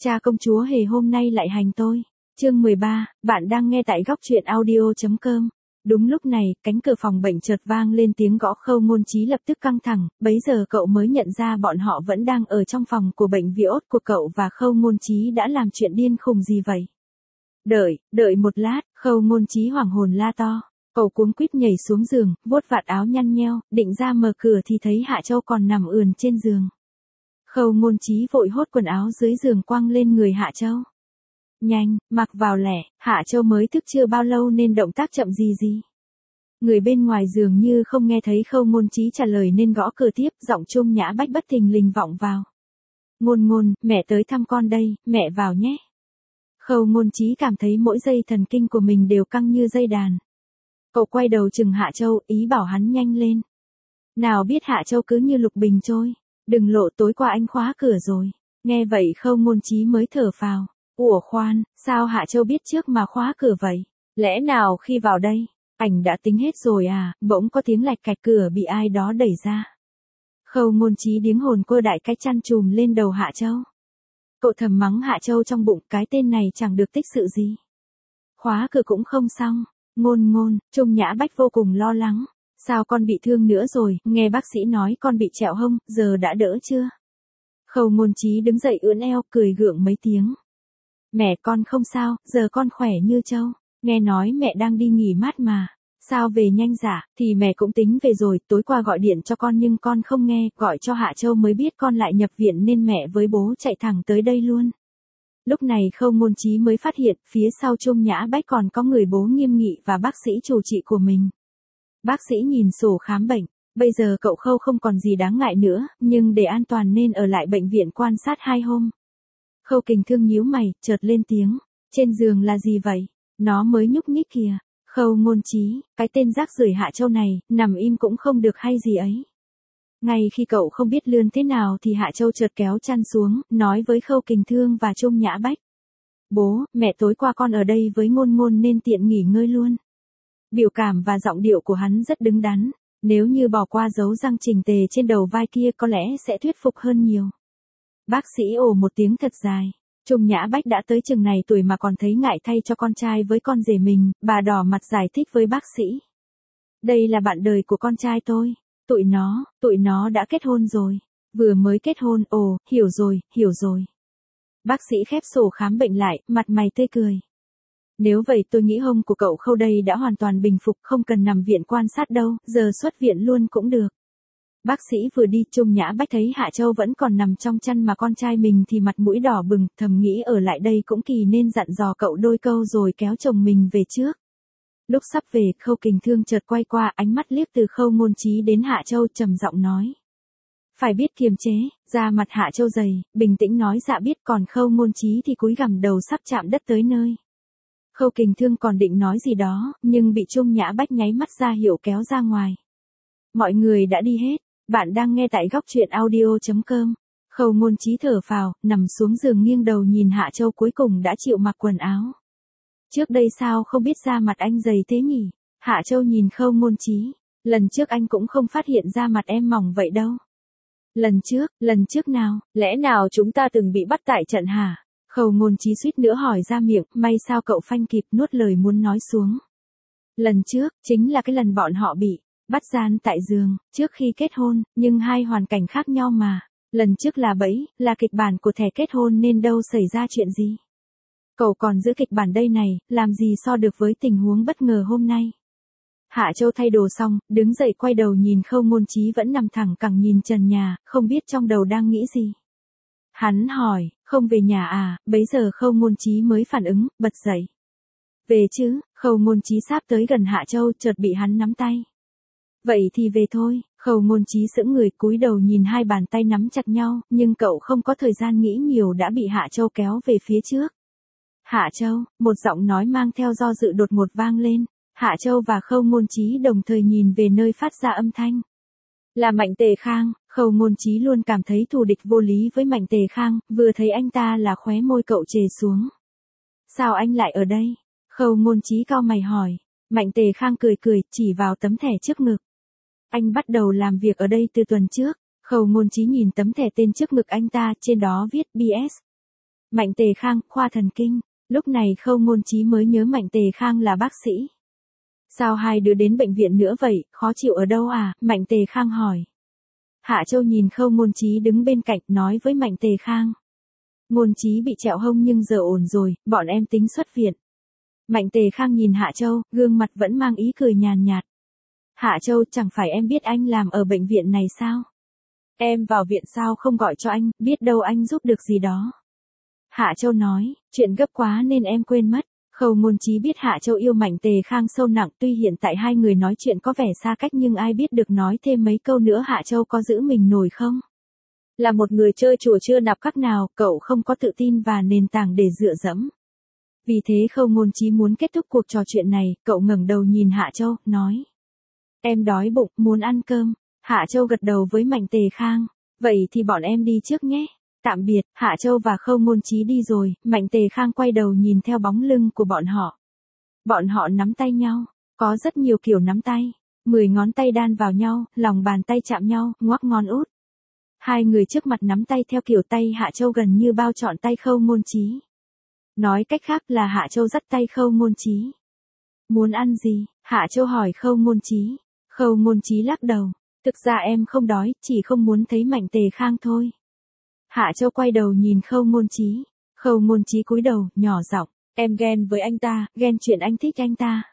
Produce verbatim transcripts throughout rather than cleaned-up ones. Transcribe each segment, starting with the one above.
Cha công chúa hề hôm nay lại hành tôi. Chương mười ba, bạn đang nghe tại góc truyện audio chấm com. Đúng lúc này, cánh cửa phòng bệnh chợt vang lên tiếng gõ. Khâu Ngôn Chí lập tức căng thẳng, bấy giờ cậu mới nhận ra bọn họ vẫn đang ở trong phòng của bệnh viện ốt của cậu và Khâu Ngôn Chí đã làm chuyện điên khùng gì vậy. Đợi, đợi một lát, Khâu Ngôn Chí hoảng hồn la to. Cậu cuống quýt nhảy xuống giường, vuốt vạt áo nhăn nheo, định ra mở cửa thì thấy Hạ Châu còn nằm ườn trên giường. Khâu Ngôn Chí vội hốt quần áo dưới giường quăng lên người Hạ Châu. Nhanh, mặc vào lẹ, Hạ Châu mới thức chưa bao lâu nên động tác chậm gì gì. Người bên ngoài giường như không nghe thấy Khâu Ngôn Chí trả lời nên gõ cửa tiếp, giọng Trung Nhã Bách bất thình lình vọng vào. Ngôn Ngôn, mẹ tới thăm con đây, mẹ vào nhé. Khâu Ngôn Chí cảm thấy mỗi dây thần kinh của mình đều căng như dây đàn. Cậu quay đầu chừng Hạ Châu, ý bảo hắn nhanh lên. Nào biết Hạ Châu cứ như lục bình trôi. Đừng lộ, tối qua anh khóa cửa rồi. Nghe vậy Khâu Ngôn Chí mới thở phào. Ủa khoan, sao Hạ Châu biết trước mà khóa cửa vậy? Lẽ nào khi vào đây, ảnh đã tính hết rồi à? Bỗng có tiếng lạch cạch, cửa bị ai đó đẩy ra. Khâu Ngôn Chí điếng hồn quơ đại cái chăn trùm lên đầu Hạ Châu. Cậu thầm mắng Hạ Châu trong bụng, cái tên này chẳng được tích sự gì. Khóa cửa cũng không xong. Ngôn Ngôn, Trung Nhã Bách vô cùng lo lắng. Sao con bị thương nữa rồi, nghe bác sĩ nói con bị trẹo hông, giờ đã đỡ chưa? Khâu Ngôn Chí đứng dậy ưỡn eo, cười gượng mấy tiếng. Mẹ con không sao, giờ con khỏe như trâu. Nghe nói mẹ đang đi nghỉ mát mà. Sao về nhanh dạ, thì mẹ cũng tính về rồi, tối qua gọi điện cho con nhưng con không nghe, gọi cho Hạ Châu mới biết con lại nhập viện nên mẹ với bố chạy thẳng tới đây luôn. Lúc này Khâu Ngôn Chí mới phát hiện, phía sau Trung Nhã Bách còn có người bố nghiêm nghị và bác sĩ chủ trị của mình. Bác sĩ nhìn sổ khám bệnh, bây giờ cậu Khâu không còn gì đáng ngại nữa, nhưng để an toàn nên ở lại bệnh viện quan sát hai hôm. Khâu Kình Thương nhíu mày, chợt lên tiếng, trên giường là gì vậy? Nó mới nhúc nhích kìa. Khâu Ngôn Chí, cái tên rác rưởi Hạ Châu này, nằm im cũng không được hay gì ấy. Ngay khi cậu không biết lươn thế nào thì Hạ Châu chợt kéo chăn xuống, nói với Khâu Kình Thương và Trung Nhã Bách. Bố, mẹ tối qua con ở đây với Ngôn Ngôn nên tiện nghỉ ngơi luôn. Biểu cảm và giọng điệu của hắn rất đứng đắn, nếu như bỏ qua dấu răng chỉnh tề trên đầu vai kia có lẽ sẽ thuyết phục hơn nhiều. Bác sĩ ồ một tiếng thật dài. Trung Nhã Bách đã tới chừng này tuổi mà còn thấy ngại thay cho con trai với con rể mình, bà đỏ mặt giải thích với bác sĩ. Đây là bạn đời của con trai tôi, tụi nó, tụi nó đã kết hôn rồi, vừa mới kết hôn, ồ, hiểu rồi, hiểu rồi. Bác sĩ khép sổ khám bệnh lại, mặt mày tươi cười. Nếu vậy tôi nghĩ hông của cậu Khâu đây đã hoàn toàn bình phục, không cần nằm viện quan sát đâu, giờ xuất viện luôn cũng được. Bác sĩ vừa đi, Trung Nhã Bách thấy Hạ Châu vẫn còn nằm trong chăn mà con trai mình thì mặt mũi đỏ bừng, thầm nghĩ ở lại đây cũng kỳ nên dặn dò cậu đôi câu rồi kéo chồng mình về trước. Lúc sắp về, Khâu Kình Thương chợt quay qua, ánh mắt liếc từ Khâu Ngôn Chí đến Hạ Châu, trầm giọng nói. Phải biết kiềm chế, da mặt Hạ Châu dày, bình tĩnh nói dạ biết, còn Khâu Ngôn Chí thì cúi gằm đầu sắp chạm đất tới nơi. Khâu Kình Thương còn định nói gì đó, nhưng bị Trung Nhã Bách nháy mắt ra hiệu kéo ra ngoài. Mọi người đã đi hết, bạn đang nghe tại góc truyện audio chấm com. Khâu Ngôn Chí thở phào, nằm xuống giường nghiêng đầu nhìn Hạ Châu cuối cùng đã chịu mặc quần áo. Trước đây sao không biết da mặt anh dày thế nhỉ? Hạ Châu nhìn Khâu Ngôn Chí, lần trước anh cũng không phát hiện da mặt em mỏng vậy đâu. Lần trước, lần trước nào, lẽ nào chúng ta từng bị bắt tại trận hả? Khâu Ngôn Chí suýt nữa hỏi ra miệng, may sao cậu phanh kịp nuốt lời muốn nói xuống. Lần trước, chính là cái lần bọn họ bị bắt gian tại giường, trước khi kết hôn, nhưng hai hoàn cảnh khác nhau mà. Lần trước là bẫy, là kịch bản của thẻ kết hôn nên đâu xảy ra chuyện gì. Cậu còn giữ kịch bản đây này, làm gì so được với tình huống bất ngờ hôm nay. Hạ Châu thay đồ xong, đứng dậy quay đầu nhìn Khâu Ngôn Chí vẫn nằm thẳng cẳng nhìn trần nhà, không biết trong đầu đang nghĩ gì. Hắn hỏi, không về nhà à? Bấy giờ Khâu Ngôn Chí mới phản ứng, bật dậy. Về chứ, Khâu Ngôn Chí sáp tới gần Hạ Châu, chợt bị hắn nắm tay. Vậy thì về thôi. Khâu Ngôn Chí sững người, cúi đầu nhìn hai bàn tay nắm chặt nhau, nhưng cậu không có thời gian nghĩ nhiều đã bị Hạ Châu kéo về phía trước. Hạ Châu, một giọng nói mang theo do dự đột ngột vang lên. Hạ Châu và Khâu Ngôn Chí đồng thời nhìn về nơi phát ra âm thanh. Là Mạnh Tề Khang. Khâu Ngôn Chí luôn cảm thấy thù địch vô lý với Mạnh Tề Khang, vừa thấy anh ta là khóe môi cậu trề xuống. Sao anh lại ở đây? Khâu Ngôn Chí cau mày hỏi. Mạnh Tề Khang cười cười, chỉ vào tấm thẻ trước ngực. Anh bắt đầu làm việc ở đây từ tuần trước. Khâu Ngôn Chí nhìn tấm thẻ tên trước ngực anh ta, trên đó viết bê ét. Mạnh Tề Khang, khoa thần kinh. Lúc này Khâu Ngôn Chí mới nhớ Mạnh Tề Khang là bác sĩ. Sao hai đứa đến bệnh viện nữa vậy, khó chịu ở đâu à? Mạnh Tề Khang hỏi. Hạ Châu nhìn Khâu Ngôn Chí đứng bên cạnh nói với Mạnh Tề Khang. Ngôn Chí bị trẹo hông nhưng giờ ổn rồi, bọn em tính xuất viện. Mạnh Tề Khang nhìn Hạ Châu, gương mặt vẫn mang ý cười nhàn nhạt. Hạ Châu, chẳng phải em biết anh làm ở bệnh viện này sao? Em vào viện sao không gọi cho anh, biết đâu anh giúp được gì đó. Hạ Châu nói, chuyện gấp quá nên em quên mất. Khâu Ngôn Chí biết Hạ Châu yêu Mạnh Tề Khang sâu nặng, tuy hiện tại hai người nói chuyện có vẻ xa cách nhưng ai biết được nói thêm mấy câu nữa Hạ Châu có giữ mình nổi không? Là một người chơi chùa chưa nạp các nào, cậu không có tự tin và nền tảng để dựa dẫm. Vì thế Khâu Ngôn Chí muốn kết thúc cuộc trò chuyện này, cậu ngẩng đầu nhìn Hạ Châu, nói. Em đói bụng, muốn ăn cơm. Hạ Châu gật đầu với Mạnh Tề Khang. Vậy thì bọn em đi trước nhé. Tạm biệt, Hạ Châu và Khâu Ngôn Chí đi rồi, Mạnh Tề Khang quay đầu nhìn theo bóng lưng của bọn họ. Bọn họ nắm tay nhau, có rất nhiều kiểu nắm tay. Mười ngón tay đan vào nhau, lòng bàn tay chạm nhau, ngoắc ngón út. Hai người trước mặt nắm tay theo kiểu tay Hạ Châu gần như bao trọn tay Khâu Ngôn Chí. Nói cách khác là Hạ Châu dắt tay Khâu Ngôn Chí. Muốn ăn gì? Hạ Châu hỏi Khâu Ngôn Chí. Khâu Ngôn Chí lắc đầu. Thực ra em không đói, chỉ không muốn thấy Mạnh Tề Khang thôi. Hạ Châu quay đầu nhìn Khâu Ngôn Chí. Khâu Ngôn Chí cúi đầu, nhỏ giọng. Em ghen với anh ta, ghen chuyện anh thích anh ta.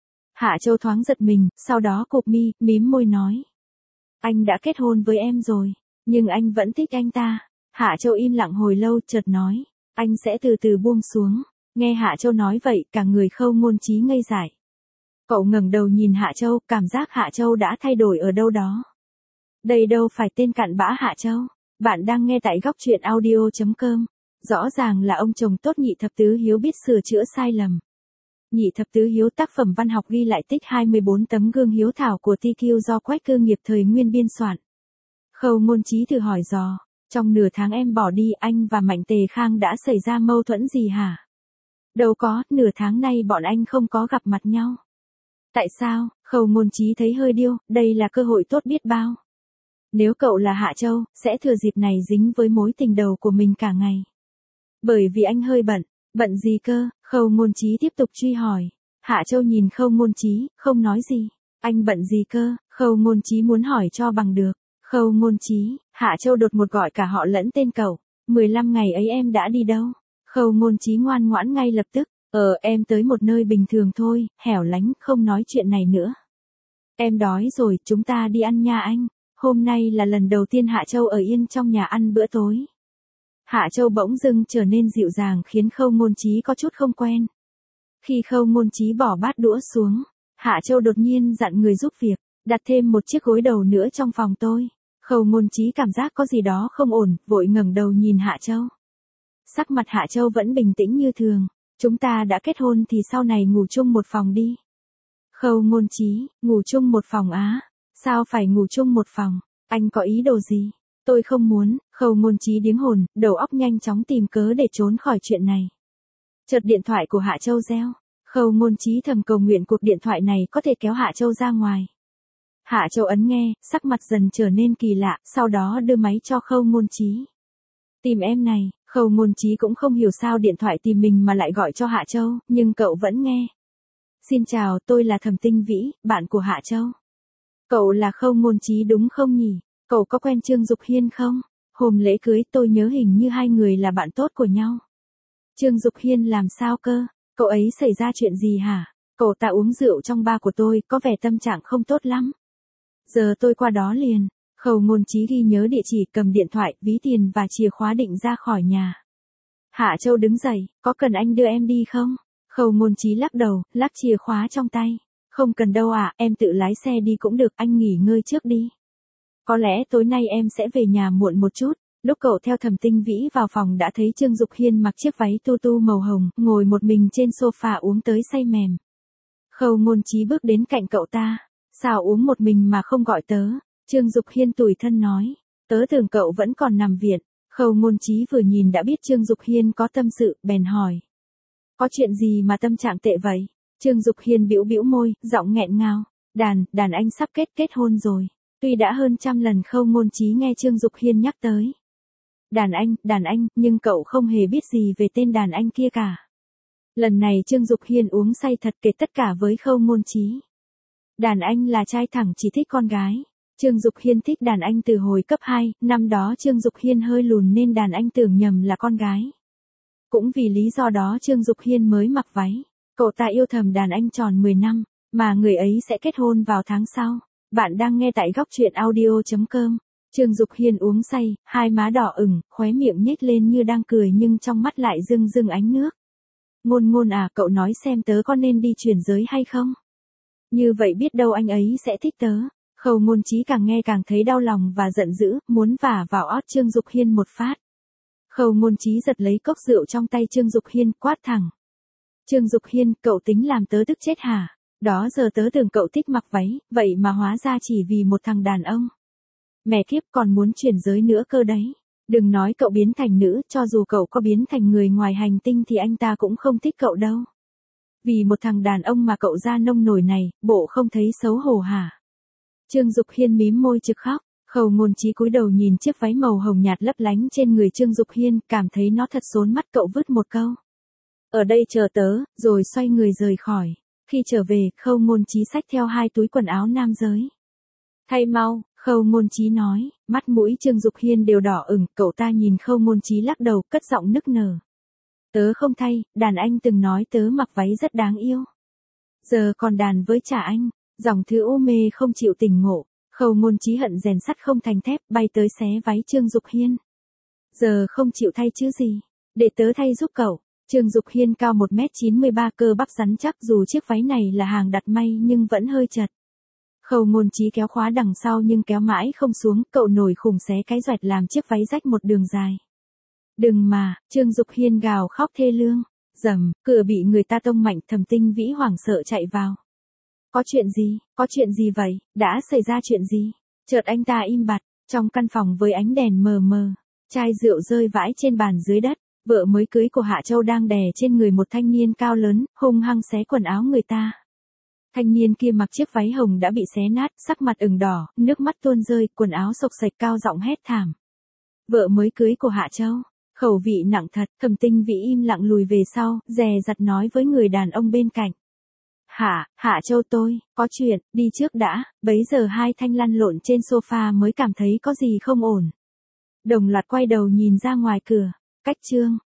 Hạ Châu thoáng giật mình, sau đó cụp mi, mím môi nói. Anh đã kết hôn với em rồi, nhưng anh vẫn thích anh ta. Hạ Châu im lặng hồi lâu, chợt nói. Anh sẽ từ từ buông xuống. Nghe Hạ Châu nói vậy, cả người Khâu Ngôn Chí ngây dại. Cậu ngẩng đầu nhìn Hạ Châu, cảm giác Hạ Châu đã thay đổi ở đâu đó. Đây đâu phải tên cặn bã Hạ Châu. Bạn đang nghe tại góc truyện audio chấm com. Rõ ràng là ông chồng tốt Nhị Thập Tứ Hiếu biết sửa chữa sai lầm. Nhị Thập Tứ Hiếu tác phẩm văn học ghi lại tích hai mươi bốn tấm gương hiếu thảo của ti kiu do Quách Cư Nghiệp thời Nguyên biên soạn. Khâu Ngôn Chí thử hỏi dò. Trong nửa tháng em bỏ đi, anh và Mạnh Tề Khang đã xảy ra mâu thuẫn gì hả? Đâu có, nửa tháng nay bọn anh không có gặp mặt nhau. Tại sao? Khâu Ngôn Chí thấy hơi điêu, đây là cơ hội tốt biết bao. Nếu cậu là Hạ Châu, sẽ thừa dịp này dính với mối tình đầu của mình cả ngày. Bởi vì anh hơi bận. Bận gì cơ? Khâu Ngôn Chí tiếp tục truy hỏi. Hạ Châu nhìn Khâu Ngôn Chí, không nói gì. Anh bận gì cơ? Khâu Ngôn Chí muốn hỏi cho bằng được. Khâu Ngôn Chí, Hạ Châu đột một gọi cả họ lẫn tên cậu. mười lăm ngày ấy em đã đi đâu? Khâu Ngôn Chí ngoan ngoãn ngay lập tức. Ờ, em tới một nơi bình thường thôi, hẻo lánh, không nói chuyện này nữa. Em đói rồi, chúng ta đi ăn nha anh. Hôm nay là lần đầu tiên Hạ Châu ở yên trong nhà ăn bữa tối. Hạ Châu bỗng dưng trở nên dịu dàng khiến Khâu Ngôn Chí có chút không quen. Khi Khâu Ngôn Chí bỏ bát đũa xuống, Hạ Châu đột nhiên dặn người giúp việc, đặt thêm một chiếc gối đầu nữa trong phòng tôi. Khâu Ngôn Chí cảm giác có gì đó không ổn, vội ngẩng đầu nhìn Hạ Châu. Sắc mặt Hạ Châu vẫn bình tĩnh như thường. Chúng ta đã kết hôn thì sau này ngủ chung một phòng đi. Khâu Ngôn Chí, ngủ chung một phòng á? Sao phải ngủ chung một phòng? Anh có ý đồ gì? Tôi không muốn. Khâu Ngôn Chí điếng hồn, đầu óc nhanh chóng tìm cớ để trốn khỏi chuyện này. Chợt điện thoại của Hạ Châu reo. Khâu Ngôn Chí thầm cầu nguyện cuộc điện thoại này có thể kéo Hạ Châu ra ngoài. Hạ Châu ấn nghe, sắc mặt dần trở nên kỳ lạ, sau đó đưa máy cho Khâu Ngôn Chí. Tìm em này. Khâu Ngôn Chí cũng không hiểu sao điện thoại tìm mình mà lại gọi cho Hạ Châu, nhưng cậu vẫn nghe. Xin chào, tôi là Thẩm Tinh Vĩ, bạn của Hạ Châu. Cậu là Khâu Ngôn Chí đúng không nhỉ? Cậu có quen Trương Dục Hiên không? Hôm lễ cưới tôi nhớ hình như hai người là bạn tốt của nhau. Trương Dục Hiên làm sao cơ? Cậu ấy xảy ra chuyện gì hả? Cậu ta uống rượu trong bar của tôi, có vẻ tâm trạng không tốt lắm. Giờ tôi qua đó liền. Khâu Ngôn Chí ghi nhớ địa chỉ, cầm điện thoại, ví tiền và chìa khóa định ra khỏi nhà. Hạ Châu đứng dậy, có cần anh đưa em đi không? Khâu Ngôn Chí lắc đầu, lắc chìa khóa trong tay. Không cần đâu ạ, à, em tự lái xe đi cũng được, anh nghỉ ngơi trước đi. Có lẽ tối nay em sẽ về nhà muộn một chút. Lúc cậu theo Thẩm Tinh Vĩ vào phòng đã thấy Trương Dục Hiên mặc chiếc váy tu tu màu hồng, ngồi một mình trên sofa uống tới say mềm. Khâu Ngôn Chí bước đến cạnh cậu ta. Sao uống một mình mà không gọi tớ? Trương Dục Hiên tủi thân nói. Tớ tưởng cậu vẫn còn nằm viện. Khâu Ngôn Chí vừa nhìn đã biết Trương Dục Hiên có tâm sự, bèn hỏi. Có chuyện gì mà tâm trạng tệ vậy? Trương Dục Hiên bĩu bĩu môi, giọng nghẹn ngào. Đàn, đàn anh sắp kết kết hôn rồi. Tuy đã hơn trăm lần Khâu Ngôn Chí nghe Trương Dục Hiên nhắc tới. Đàn anh, đàn anh, nhưng cậu không hề biết gì về tên đàn anh kia cả. Lần này Trương Dục Hiên uống say thật kể tất cả với Khâu Ngôn Chí. Đàn anh là trai thẳng chỉ thích con gái. Trương Dục Hiên thích đàn anh từ hồi cấp hai, năm đó Trương Dục Hiên hơi lùn nên đàn anh tưởng nhầm là con gái. Cũng vì lý do đó Trương Dục Hiên mới mặc váy. Cậu ta yêu thầm đàn anh tròn mười năm, mà người ấy sẽ kết hôn vào tháng sau. Bạn đang nghe tại góc truyện audio chấm com. Trương Dục Hiên uống say, hai má đỏ ửng, khóe miệng nhếch lên như đang cười nhưng trong mắt lại rưng rưng ánh nước. Ngôn Ngôn à, cậu nói xem tớ có nên đi chuyển giới hay không? Như vậy biết đâu anh ấy sẽ thích tớ. Khâu Ngôn Chí càng nghe càng thấy đau lòng và giận dữ, muốn vả vào ót Trương Dục Hiên một phát. Khâu Ngôn Chí giật lấy cốc rượu trong tay Trương Dục Hiên, quát thẳng. Trương Dục Hiên, cậu tính làm tớ tức chết hả? Đó giờ tớ tưởng cậu thích mặc váy, vậy mà hóa ra chỉ vì một thằng đàn ông. Mẹ kiếp, còn muốn chuyển giới nữa cơ đấy. Đừng nói cậu biến thành nữ, cho dù cậu có biến thành người ngoài hành tinh thì anh ta cũng không thích cậu đâu. Vì một thằng đàn ông mà cậu ra nông nổi này, bộ không thấy xấu hổ hả? Trương Dục Hiên mím môi trực khóc. Khâu Ngôn Chí cúi đầu nhìn chiếc váy màu hồng nhạt lấp lánh trên người Trương Dục Hiên, cảm thấy nó thật xốn mắt, cậu vứt một câu. Ở đây chờ tớ, rồi xoay người rời khỏi. Khi trở về, Khâu Ngôn Chí xách theo hai túi quần áo nam giới. Thay mau, Khâu Ngôn Chí nói, mắt mũi Trương Dục Hiên đều đỏ ửng, cậu ta nhìn Khâu Ngôn Chí lắc đầu, cất giọng nức nở. Tớ không thay, đàn anh từng nói tớ mặc váy rất đáng yêu. Giờ còn đàn với trả anh, dòng thứ ô mê không chịu tỉnh ngộ. Khâu Ngôn Chí hận rèn sắt không thành thép, bay tới xé váy Trương Dục Hiên. Giờ không chịu thay chứ gì, để tớ thay giúp cậu. Trương Dục Hiên cao một mét chín mươi ba, cơ bắp rắn chắc, dù chiếc váy này là hàng đặt may nhưng vẫn hơi chật. Khâu Ngôn Chí kéo khóa đằng sau nhưng kéo mãi không xuống, cậu nổi khủng xé cái doẹt làm chiếc váy rách một đường dài. Đừng mà, Trương Dục Hiên gào khóc thê lương. Rầm, cửa bị người ta tông mạnh, Thẩm Tinh Vĩ hoảng sợ chạy vào. Có chuyện gì, có chuyện gì vậy, đã xảy ra chuyện gì? Chợt anh ta im bặt, trong căn phòng với ánh đèn mờ mờ, chai rượu rơi vãi trên bàn dưới đất, vợ mới cưới của Hạ Châu đang đè trên người một thanh niên cao lớn, hung hăng xé quần áo người ta. Thanh niên kia mặc chiếc váy hồng đã bị xé nát, sắc mặt ửng đỏ, nước mắt tuôn rơi, quần áo xộc xệch, cao giọng hét thảm. Vợ mới cưới của Hạ Châu, khẩu vị nặng thật. Thẩm Tinh Vĩ im lặng lùi về sau, dè dặt nói với người đàn ông bên cạnh. Hạ, Hạ Châu tôi, có chuyện, đi trước đã. Bấy giờ hai thanh lăn lộn trên sofa mới cảm thấy có gì không ổn. Đồng loạt quay đầu nhìn ra ngoài cửa. Cách Trương